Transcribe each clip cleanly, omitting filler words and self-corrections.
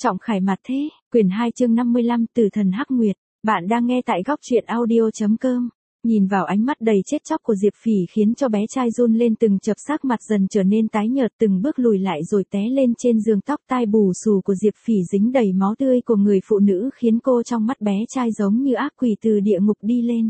Trọng khải mặt thế, quyển 2 chương 55 Tử thần Hắc Nguyệt. Bạn đang nghe tại góc truyện audio.com. Nhìn vào ánh mắt đầy chết chóc của Diệp Phỉ khiến cho bé trai run lên, từng chập sắc mặt dần trở nên tái nhợt, từng bước lùi lại rồi té lên trên giường. Tóc tai bù xù của Diệp Phỉ dính đầy máu tươi của người phụ nữ khiến cô trong mắt bé trai giống như ác quỷ từ địa ngục đi lên.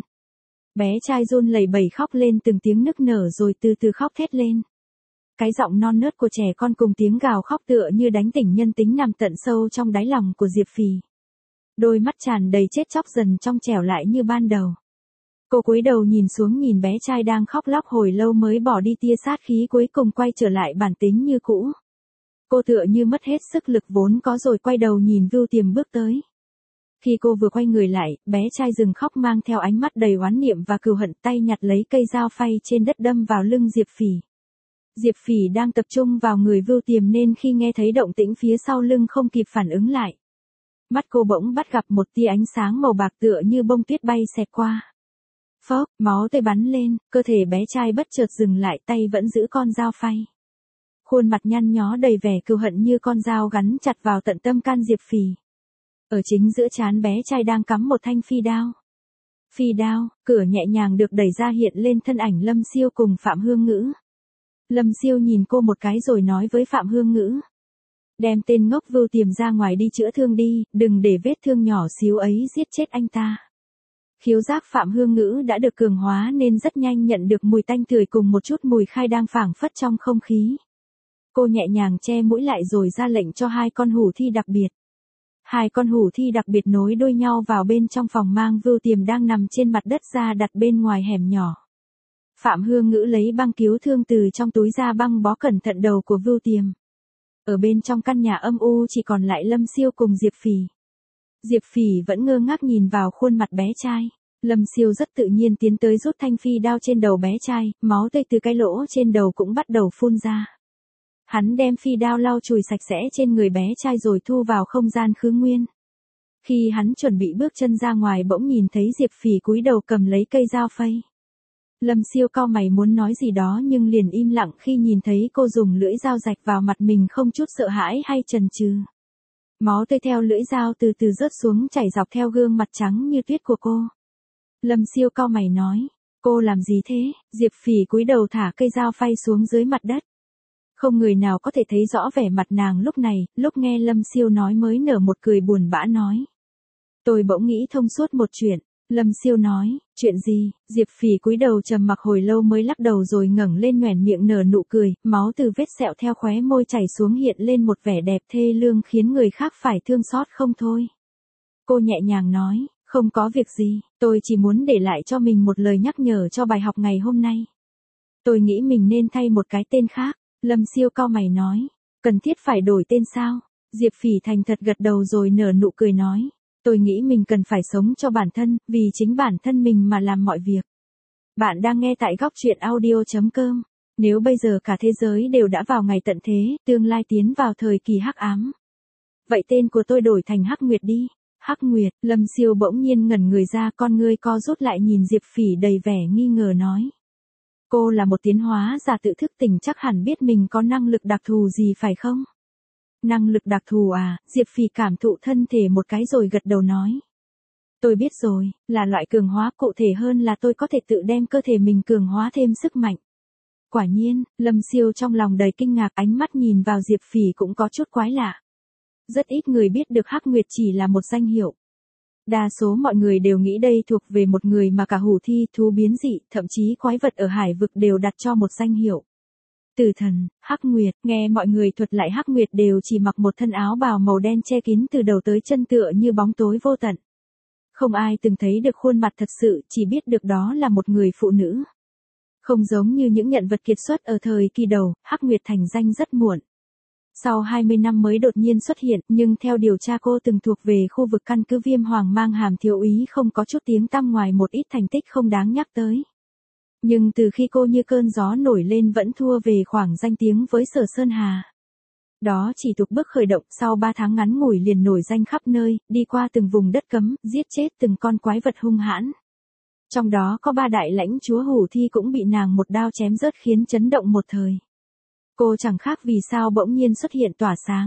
Bé trai run lẩy bẩy khóc lên từng tiếng nức nở rồi từ từ khóc thét lên. Cái giọng non nớt của trẻ con cùng tiếng gào khóc tựa như đánh tỉnh nhân tính nằm tận sâu trong đáy lòng của Diệp Phỉ. Đôi mắt tràn đầy chết chóc dần trong trẻo lại như ban đầu. Cô cúi đầu nhìn xuống, nhìn bé trai đang khóc lóc hồi lâu mới bỏ đi tia sát khí, cuối cùng quay trở lại bản tính như cũ. Cô tựa như mất hết sức lực vốn có rồi quay đầu nhìn Vưu Tiềm bước tới. Khi cô vừa quay người lại, bé trai dừng khóc mang theo ánh mắt đầy oán niệm và cừu hận, tay nhặt lấy cây dao phay trên đất đâm vào lưng Diệp Phỉ. Diệp Phỉ đang tập trung vào người Vưu Tiềm nên khi nghe thấy động tĩnh phía sau lưng không kịp phản ứng lại. Mắt cô bỗng bắt gặp một tia ánh sáng màu bạc tựa như bông tuyết bay xẹt qua. Phốc, máu tươi bắn lên, cơ thể bé trai bất chợt dừng lại, tay vẫn giữ con dao phay. Khuôn mặt nhăn nhó đầy vẻ cừu hận như con dao gắn chặt vào tận tâm can Diệp Phỉ. Ở chính giữa trán bé trai đang cắm một thanh phi đao. Phi đao, cửa nhẹ nhàng được đẩy ra, hiện lên thân ảnh Lâm Siêu cùng Phạm Hương Ngữ. Lâm Siêu nhìn cô một cái rồi nói với Phạm Hương Ngữ. Đem tên ngốc Vưu Tiềm ra ngoài đi chữa thương đi, đừng để vết thương nhỏ xíu ấy giết chết anh ta. Khiếu giác Phạm Hương Ngữ đã được cường hóa nên rất nhanh nhận được mùi tanh tưởi cùng một chút mùi khai đang phảng phất trong không khí. Cô nhẹ nhàng che mũi lại rồi ra lệnh cho hai con hủ thi đặc biệt. Hai con hủ thi đặc biệt nối đuôi nhau vào bên trong phòng, mang Vưu Tiềm đang nằm trên mặt đất ra đặt bên ngoài hẻm nhỏ. Phạm Hương Ngữ lấy băng cứu thương từ trong túi ra, băng bó cẩn thận đầu của Vưu Tiềm. Ở bên trong căn nhà âm u chỉ còn lại Lâm Siêu cùng Diệp Phỉ. Diệp Phỉ vẫn ngơ ngác nhìn vào khuôn mặt bé trai. Lâm Siêu rất tự nhiên tiến tới rút thanh phi đao trên đầu bé trai, máu tươi từ cái lỗ trên đầu cũng bắt đầu phun ra. Hắn đem phi đao lau chùi sạch sẽ trên người bé trai rồi thu vào không gian khứ nguyên. Khi hắn chuẩn bị bước chân ra ngoài bỗng nhìn thấy Diệp Phỉ cúi đầu cầm lấy cây dao phay. Lâm Siêu cau mày muốn nói gì đó nhưng liền im lặng khi nhìn thấy cô dùng lưỡi dao rạch vào mặt mình không chút sợ hãi hay chần chừ. Máu tươi theo lưỡi dao từ từ rớt xuống chảy dọc theo gương mặt trắng như tuyết của cô. Lâm Siêu cau mày nói, cô làm gì thế? Diệp Phỉ cúi đầu thả cây dao phay xuống dưới mặt đất. Không người nào có thể thấy rõ vẻ mặt nàng lúc này, lúc nghe Lâm Siêu nói mới nở một cười buồn bã nói. Tôi bỗng nghĩ thông suốt một chuyện. Lâm Siêu nói, chuyện gì? Diệp Phỉ cúi đầu trầm mặc hồi lâu mới lắc đầu rồi ngẩng lên nhoẻn miệng nở nụ cười, máu từ vết sẹo theo khóe môi chảy xuống hiện lên một vẻ đẹp thê lương khiến người khác phải thương xót không thôi. Cô nhẹ nhàng nói, không có việc gì, tôi chỉ muốn để lại cho mình một lời nhắc nhở cho bài học ngày hôm nay. Tôi nghĩ mình nên thay một cái tên khác. Lâm Siêu cau mày nói, cần thiết phải đổi tên sao? Diệp Phỉ thành thật gật đầu rồi nở nụ cười nói. Tôi nghĩ mình cần phải sống cho bản thân, vì chính bản thân mình mà làm mọi việc. Bạn đang nghe tại góc truyện audio.com. Nếu bây giờ cả thế giới đều đã vào ngày tận thế, tương lai tiến vào thời kỳ hắc ám. Vậy tên của tôi đổi thành Hắc Nguyệt đi. Hắc Nguyệt, Lâm Siêu bỗng nhiên ngẩn người ra, con ngươi co rút lại nhìn Diệp Phỉ đầy vẻ nghi ngờ nói. Cô là một tiến hóa giả tự thức tỉnh, chắc hẳn biết mình có năng lực đặc thù gì phải không? Năng lực đặc thù à? Diệp Phỉ cảm thụ thân thể một cái rồi gật đầu nói. Tôi biết rồi, là loại cường hóa, cụ thể hơn là tôi có thể tự đem cơ thể mình cường hóa thêm sức mạnh. Quả nhiên, Lâm Siêu trong lòng đầy kinh ngạc, ánh mắt nhìn vào Diệp Phỉ cũng có chút quái lạ. Rất ít người biết được Hắc Nguyệt chỉ là một danh hiệu. Đa số mọi người đều nghĩ đây thuộc về một người mà cả hủ thi, thú biến dị, thậm chí quái vật ở hải vực đều đặt cho một danh hiệu. Tử thần, Hắc Nguyệt, nghe mọi người thuật lại Hắc Nguyệt đều chỉ mặc một thân áo bào màu đen che kín từ đầu tới chân tựa như bóng tối vô tận. Không ai từng thấy được khuôn mặt thật sự, chỉ biết được đó là một người phụ nữ. Không giống như những nhân vật kiệt xuất ở thời kỳ đầu, Hắc Nguyệt thành danh rất muộn. Sau 20 năm mới đột nhiên xuất hiện, nhưng theo điều tra cô từng thuộc về khu vực căn cứ Viêm Hoàng, mang hàm thiếu úy, không có chút tiếng tăm ngoài một ít thành tích không đáng nhắc tới. Nhưng từ khi cô như cơn gió nổi lên vẫn thua về khoảng danh tiếng với Sở Sơn Hà. Đó chỉ thuộc bước khởi động, sau 3 tháng ngắn ngủi liền nổi danh khắp nơi, đi qua từng vùng đất cấm, giết chết từng con quái vật hung hãn. Trong đó có 3 đại lãnh chúa hủ thi cũng bị nàng một đao chém rớt khiến chấn động một thời. Cô chẳng khác vì sao bỗng nhiên xuất hiện tỏa sáng.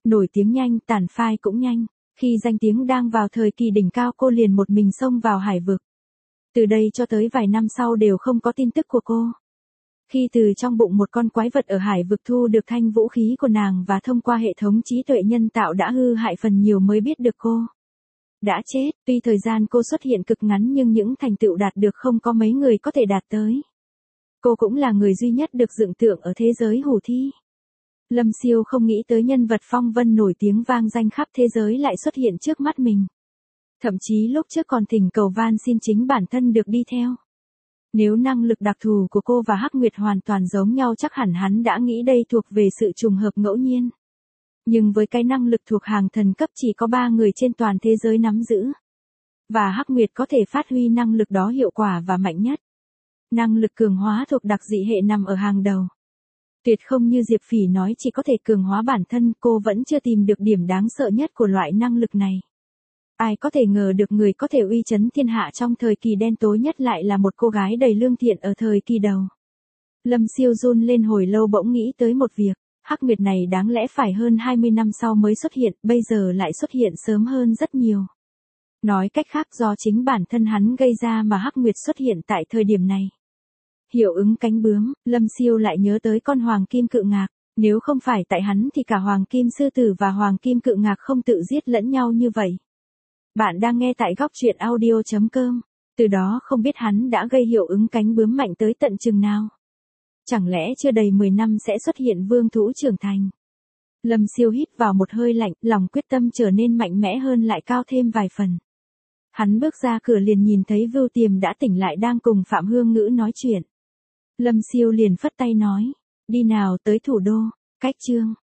Nổi tiếng nhanh, tàn phai cũng nhanh. Khi danh tiếng đang vào thời kỳ đỉnh cao cô liền một mình xông vào hải vực. Từ đây cho tới vài năm sau đều không có tin tức của cô. Khi từ trong bụng một con quái vật ở hải vực thu được thanh vũ khí của nàng và thông qua hệ thống trí tuệ nhân tạo đã hư hại phần nhiều mới biết được cô đã chết. Tuy thời gian cô xuất hiện cực ngắn nhưng những thành tựu đạt được không có mấy người có thể đạt tới. Cô cũng là người duy nhất được dựng tượng ở thế giới hủ thi. Lâm Siêu không nghĩ tới nhân vật phong vân nổi tiếng vang danh khắp thế giới lại xuất hiện trước mắt mình. Thậm chí lúc trước còn thỉnh cầu van xin chính bản thân được đi theo. Nếu năng lực đặc thù của cô và Hắc Nguyệt hoàn toàn giống nhau chắc hẳn hắn đã nghĩ đây thuộc về sự trùng hợp ngẫu nhiên. Nhưng với cái năng lực thuộc hàng thần cấp chỉ có 3 người trên toàn thế giới nắm giữ. Và Hắc Nguyệt có thể phát huy năng lực đó hiệu quả và mạnh nhất. Năng lực cường hóa thuộc đặc dị hệ nằm ở hàng đầu. Tuyệt không như Diệp Phỉ nói chỉ có thể cường hóa bản thân, cô vẫn chưa tìm được điểm đáng sợ nhất của loại năng lực này. Ai có thể ngờ được người có thể uy chấn thiên hạ trong thời kỳ đen tối nhất lại là một cô gái đầy lương thiện ở thời kỳ đầu. Lâm Siêu run lên hồi lâu bỗng nghĩ tới một việc, Hắc Nguyệt này đáng lẽ phải hơn 20 năm sau mới xuất hiện, bây giờ lại xuất hiện sớm hơn rất nhiều. Nói cách khác do chính bản thân hắn gây ra mà Hắc Nguyệt xuất hiện tại thời điểm này. Hiệu ứng cánh bướm, Lâm Siêu lại nhớ tới con Hoàng Kim Cự Ngạc, nếu không phải tại hắn thì cả Hoàng Kim Sư Tử và Hoàng Kim Cự Ngạc không tự giết lẫn nhau như vậy. Bạn đang nghe tại góc truyện audio.com, từ đó không biết hắn đã gây hiệu ứng cánh bướm mạnh tới tận chừng nào. Chẳng lẽ chưa đầy 10 năm sẽ xuất hiện vương thú trưởng thành. Lâm Siêu hít vào một hơi lạnh, lòng quyết tâm trở nên mạnh mẽ hơn lại cao thêm vài phần. Hắn bước ra cửa liền nhìn thấy Vưu Tiềm đã tỉnh lại đang cùng Phạm Hương Ngữ nói chuyện. Lâm Siêu liền phất tay nói, đi nào tới thủ đô, cách chương.